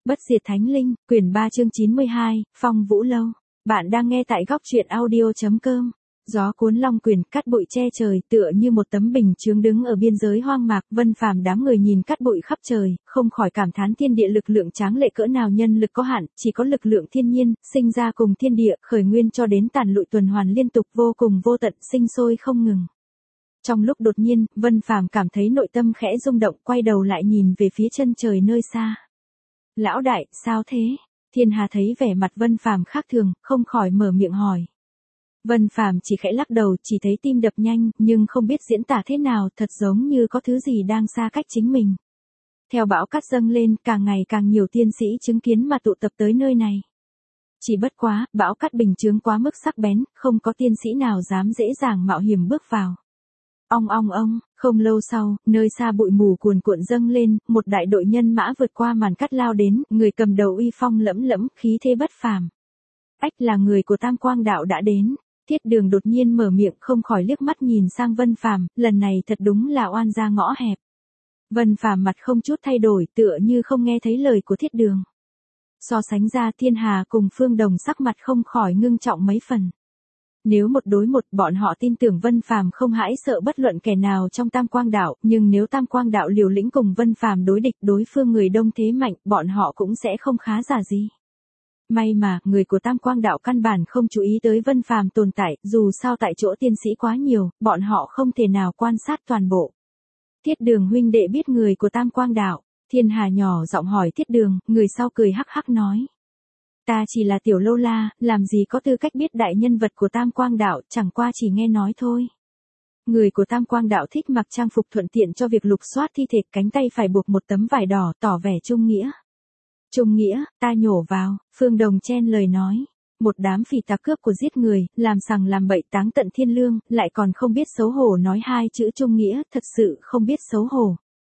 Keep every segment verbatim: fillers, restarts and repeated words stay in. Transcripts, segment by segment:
Bất diệt thánh linh, quyển ba chương chín mươi hai, Phong Vũ Lâu. Bạn đang nghe tại góc truyện audio chấm com. Gió cuốn long quyển, cát bụi che trời, tựa như một tấm bình chướng đứng ở biên giới hoang mạc. Vân Phàm đám người nhìn cát bụi khắp trời, không khỏi cảm thán thiên địa lực lượng tráng lệ cỡ nào. Nhân lực có hạn, chỉ có lực lượng thiên nhiên, sinh ra cùng thiên địa, khởi nguyên cho đến tàn lụi tuần hoàn liên tục vô cùng vô tận, sinh sôi không ngừng. Trong lúc đột nhiên, Vân Phàm cảm thấy nội tâm khẽ rung động, quay đầu lại nhìn về phía chân trời nơi xa. Lão đại, sao thế? Thiên Hà thấy vẻ mặt Vân Phàm khác thường, không khỏi mở miệng hỏi. Vân Phàm chỉ khẽ lắc đầu, chỉ thấy tim đập nhanh, nhưng không biết diễn tả thế nào, thật giống như có thứ gì đang xa cách chính mình. Theo bão cát dâng lên, càng ngày càng nhiều tiên sĩ chứng kiến mà tụ tập tới nơi này. Chỉ bất quá, bão cát bình chướng quá mức sắc bén, không có tiên sĩ nào dám dễ dàng mạo hiểm bước vào. Ong ong ong, không lâu sau, nơi xa bụi mù cuồn cuộn dâng lên, một đại đội nhân mã vượt qua màn cát lao đến, người cầm đầu uy phong lẫm lẫm, khí thế bất phàm. Ách, là người của Tam Quang đạo đã đến. Thiết Đường đột nhiên mở miệng, không khỏi liếc mắt nhìn sang Vân Phàm, lần này thật đúng là oan ra ngõ hẹp. Vân Phàm mặt không chút thay đổi, tựa như không nghe thấy lời của Thiết Đường. So sánh ra, Thiên Hà cùng Phương Đồng sắc mặt không khỏi ngưng trọng mấy phần. Nếu một đối một, bọn họ tin tưởng Vân Phàm không hãi sợ bất luận kẻ nào trong Tam Quang đạo, nhưng nếu Tam Quang đạo liều lĩnh cùng Vân Phàm đối địch, đối phương người đông thế mạnh, bọn họ cũng sẽ không khá giả gì. May mà, người của Tam Quang đạo căn bản không chú ý tới Vân Phàm tồn tại, dù sao tại chỗ tiên sĩ quá nhiều, bọn họ không thể nào quan sát toàn bộ. Thiết Đường huynh đệ biết người của Tam Quang đạo? Thiên Hà nhỏ giọng hỏi Thiết Đường, người sau cười hắc hắc nói. Ta chỉ là tiểu lâu la, làm gì có tư cách biết đại nhân vật của Tam Quang đạo, chẳng qua chỉ nghe nói thôi. Người của Tam Quang đạo thích mặc trang phục thuận tiện cho việc lục soát thi thể, cánh tay phải buộc một tấm vải đỏ, tỏ vẻ trung nghĩa. Trung nghĩa, ta nhổ vào, Phương Đồng chen lời nói. Một đám phỉ tà cướp của giết người, làm sằng làm bậy táng tận thiên lương, lại còn không biết xấu hổ nói hai chữ trung nghĩa, thật sự không biết xấu hổ.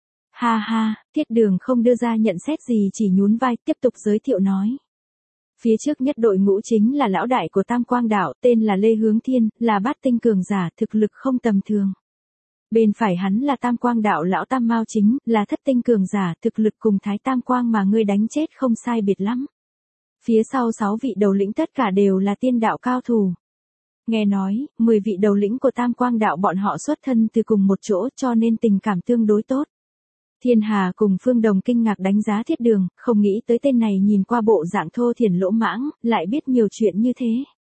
Ha ha, Thiết Đường không đưa ra nhận xét gì, chỉ nhún vai, tiếp tục giới thiệu nói. Phía trước nhất đội ngũ chính là lão đại của Tam Quang đạo, tên là Lê Hướng Thiên, là bát tinh cường giả, thực lực không tầm thường. Bên phải hắn là Tam Quang đạo lão Tam Mao Chính, là thất tinh cường giả, thực lực cùng Thái Tam Quang mà ngươi đánh chết không sai biệt lắm. Phía sau sáu vị đầu lĩnh tất cả đều là tiên đạo cao thủ. Nghe nói, mười vị đầu lĩnh của Tam Quang đạo bọn họ xuất thân từ cùng một chỗ, cho nên tình cảm tương đối tốt. Thiên Hà cùng Phương Đồng kinh ngạc đánh giá Thiết Đường, không nghĩ tới tên này nhìn qua bộ dạng thô thiển lỗ mãng, lại biết nhiều chuyện như thế.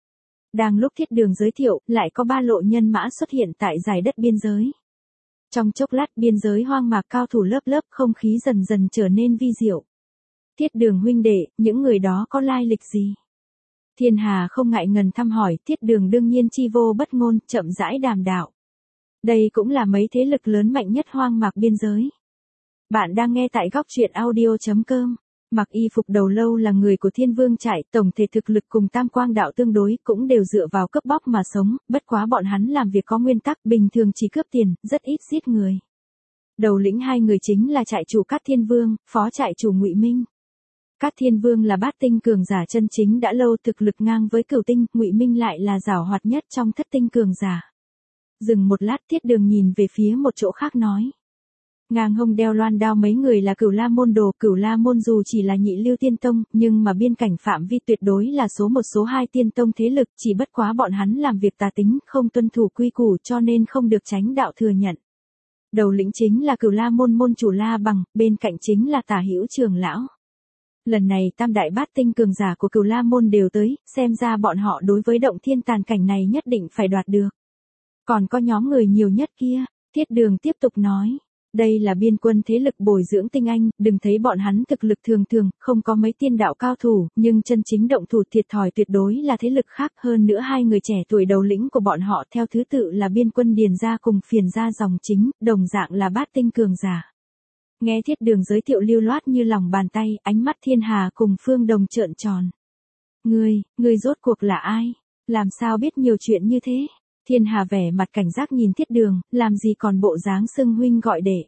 Đang lúc Thiết Đường giới thiệu, lại có ba lộ nhân mã xuất hiện tại dải đất biên giới. Trong chốc lát, biên giới hoang mạc cao thủ lớp lớp, không khí dần dần trở nên vi diệu. Thiết Đường huynh đệ, những người đó có lai lịch gì? Thiên Hà không ngại ngần thăm hỏi, Thiết Đường đương nhiên chi vô bất ngôn, chậm rãi đàm đạo. Đây cũng là mấy thế lực lớn mạnh nhất hoang mạc biên giới. Bạn đang nghe tại góc truyện audio chấm com. Mặc y phục đầu lâu là người của Thiên Vương trại, tổng thể thực lực cùng Tam Quang đạo tương đối, cũng đều dựa vào cướp bóc mà sống, bất quá bọn hắn làm việc có nguyên tắc, bình thường chỉ cướp tiền, rất ít giết người. Đầu lĩnh hai người chính là trại chủ Cát Thiên Vương, phó trại chủ Ngụy Minh. Cát Thiên Vương là bát tinh cường giả chân chính đã lâu, thực lực ngang với cửu tinh, Ngụy Minh lại là giảo hoạt nhất trong thất tinh cường giả. Dừng một lát, Thiết Đường nhìn về phía một chỗ khác nói. Ngang hông đeo loan đao mấy người là Cửu La môn đồ, Cửu La môn dù chỉ là nhị lưu tiên tông, nhưng mà biên cảnh phạm vi tuyệt đối là số một số hai tiên tông thế lực, chỉ bất quá bọn hắn làm việc tà tính, không tuân thủ quy củ cho nên không được chánh đạo thừa nhận. Đầu lĩnh chính là Cửu La môn môn chủ La Bằng, bên cạnh chính là Tả Hữu trưởng lão. Lần này tam đại bát tinh cường giả của Cửu La môn đều tới, xem ra bọn họ đối với động thiên tàn cảnh này nhất định phải đoạt được. Còn có nhóm người nhiều nhất kia, Thiết Đường tiếp tục nói. Đây là biên quân thế lực bồi dưỡng tinh anh, đừng thấy bọn hắn thực lực thường thường, không có mấy tiên đạo cao thủ, nhưng chân chính động thủ thiệt thòi tuyệt đối là thế lực khác. Hơn nữa hai người trẻ tuổi đầu lĩnh của bọn họ theo thứ tự là biên quân Điền gia cùng Phiền gia dòng chính, đồng dạng là bát tinh cường giả. Nghe Thiết Đường giới thiệu lưu loát như lòng bàn tay, ánh mắt Thiên Hà cùng Phương Đồng trợn tròn. Ngươi, ngươi rốt cuộc là ai? Làm sao biết nhiều chuyện như thế? Thiên Hà vẻ mặt cảnh giác nhìn Thiết Đường, làm gì còn bộ dáng xưng huynh gọi đệ.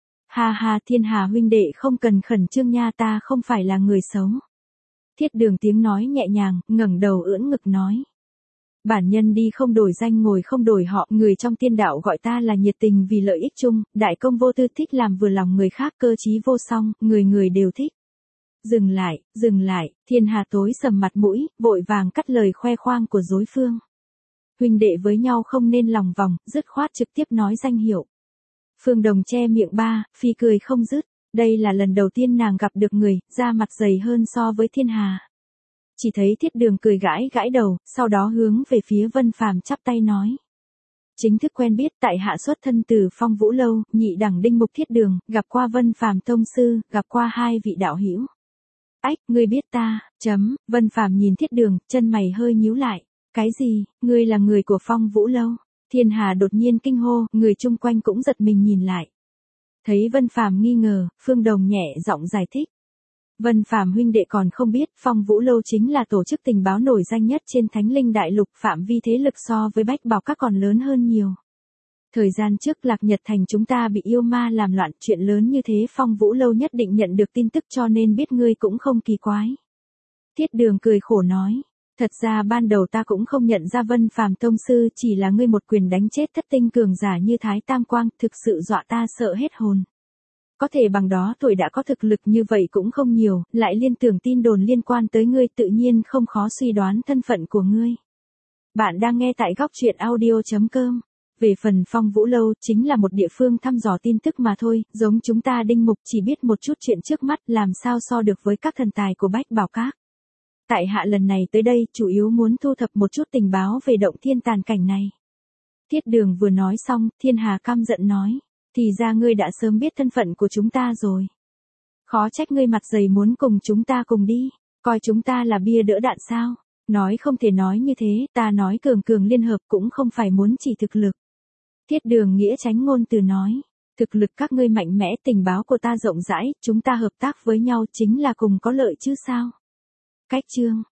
Ha ha, Thiên Hà huynh đệ không cần khẩn trương nha, ta không phải là người xấu. Thiết Đường tiếng nói nhẹ nhàng, ngẩng đầu ưỡn ngực nói. Bản nhân đi không đổi danh ngồi không đổi họ, người trong tiên đạo gọi ta là nhiệt tình vì lợi ích chung, đại công vô tư, thích làm vừa lòng người khác, cơ trí vô song, người người đều thích. Dừng lại, dừng lại, Thiên Hà tối sầm mặt mũi, vội vàng cắt lời khoe khoang của đối phương. Huynh đệ với nhau không nên lòng vòng, dứt khoát trực tiếp nói danh hiệu. Phương Đồng che miệng ba, phi cười không dứt. Đây là lần đầu tiên nàng gặp được người, da mặt dày hơn so với Thiên Hà. Chỉ thấy Thiết Đường cười gãi gãi đầu, sau đó hướng về phía Vân Phàm chắp tay nói. Chính thức quen biết, tại hạ xuất thân từ Phong Vũ Lâu, nhị đẳng đinh mục Thiết Đường, gặp qua Vân Phàm tông sư, gặp qua hai vị đạo hữu. Ách, ngươi biết ta, chấm, Vân Phàm nhìn Thiết Đường, chân mày hơi nhíu lại. Cái gì, ngươi là người của Phong Vũ Lâu? Thiên Hà đột nhiên kinh hô, người chung quanh cũng giật mình nhìn lại. Thấy Vân Phàm nghi ngờ, Phương Đồng nhẹ giọng giải thích. Vân Phàm huynh đệ còn không biết, Phong Vũ Lâu chính là tổ chức tình báo nổi danh nhất trên Thánh Linh Đại Lục, phạm vi thế lực so với Bách Bảo Các còn lớn hơn nhiều. Thời gian trước Lạc Nhật Thành chúng ta bị yêu ma làm loạn, chuyện lớn như thế Phong Vũ Lâu nhất định nhận được tin tức cho nên biết ngươi cũng không kỳ quái. Thiết Đường cười khổ nói. Thật ra ban đầu ta cũng không nhận ra Vân Phàm tông sư, chỉ là ngươi một quyền đánh chết thất tinh cường giả như Thái Tam Quang, thực sự dọa ta sợ hết hồn. Có thể bằng đó tuổi đã có thực lực như vậy cũng không nhiều, lại liên tưởng tin đồn liên quan tới ngươi, tự nhiên không khó suy đoán thân phận của ngươi. Bạn đang nghe tại góc truyện audio chấm com. Về phần Phong Vũ Lâu, chính là một địa phương thăm dò tin tức mà thôi, giống chúng ta đinh mục chỉ biết một chút chuyện trước mắt, làm sao so được với các thần tài của Bách Bảo Các. Tại hạ lần này tới đây, chủ yếu muốn thu thập một chút tình báo về động thiên tàn cảnh này. Thiết Đường vừa nói xong, Thiên Hà căm giận nói. Thì ra ngươi đã sớm biết thân phận của chúng ta rồi. Khó trách ngươi mặt dày muốn cùng chúng ta cùng đi, coi chúng ta là bia đỡ đạn sao. Nói không thể nói như thế, ta nói cường cường liên hợp cũng không phải muốn chỉ thực lực. Thiết Đường nghĩa tránh ngôn từ nói. Thực lực các ngươi mạnh mẽ, tình báo của ta rộng rãi, chúng ta hợp tác với nhau chính là cùng có lợi chứ sao. Cách chương.